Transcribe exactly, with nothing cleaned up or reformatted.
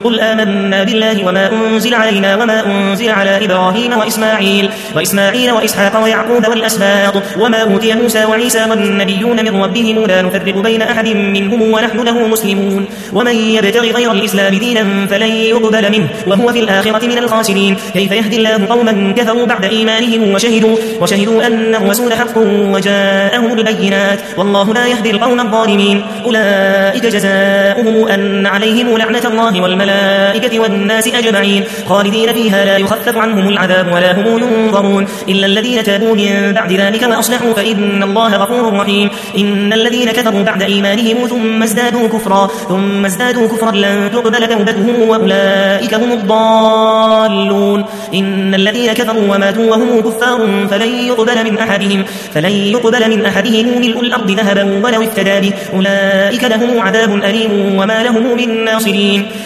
قل آمنا بالله وما أنزل علينا وما أنزل على إبراهيم وإسماعيل وإسماعيل وإسحاق ويعقوب والأسباط وما أوتي موسى وعيسى والنبيون من ربهم لا نفرق بين أحد منهم ونحن له مسلمون ومن يبتغ غير الإسلام دينا فلن يقبل منه وهو في الآخرة من الخاسرين كيف يهدي الله قوما كفروا بعد إيمانهم وشهدوا, وشهدوا أن الرسول حق وجاءهم البينات والله لا يهدي القوم الظالمين أولئك جزاؤهم أن عليهم لعنة الله والملائكة الملائكة والناس أجمعين خالدين فيها لا يخفف عنهم العذاب ولا هم ينظرون إلا الذين تابوا من بعد ذلك وأصلحوا فإن الله غفور رحيم إن الذين كفروا بعد إيمانهم ثم ازدادوا كفرا ثم ازدادوا كفرا لن تقبل توبتهم وأولئك هم الضالون إن الذين كفروا وماتوا وهم كفار فلن يقبل من أحدهم فلن يقبل من أحدهم ملء الأرض ذهبا ولو افتدى به أولئك لهم عذاب أليم وما لهم من ناصرين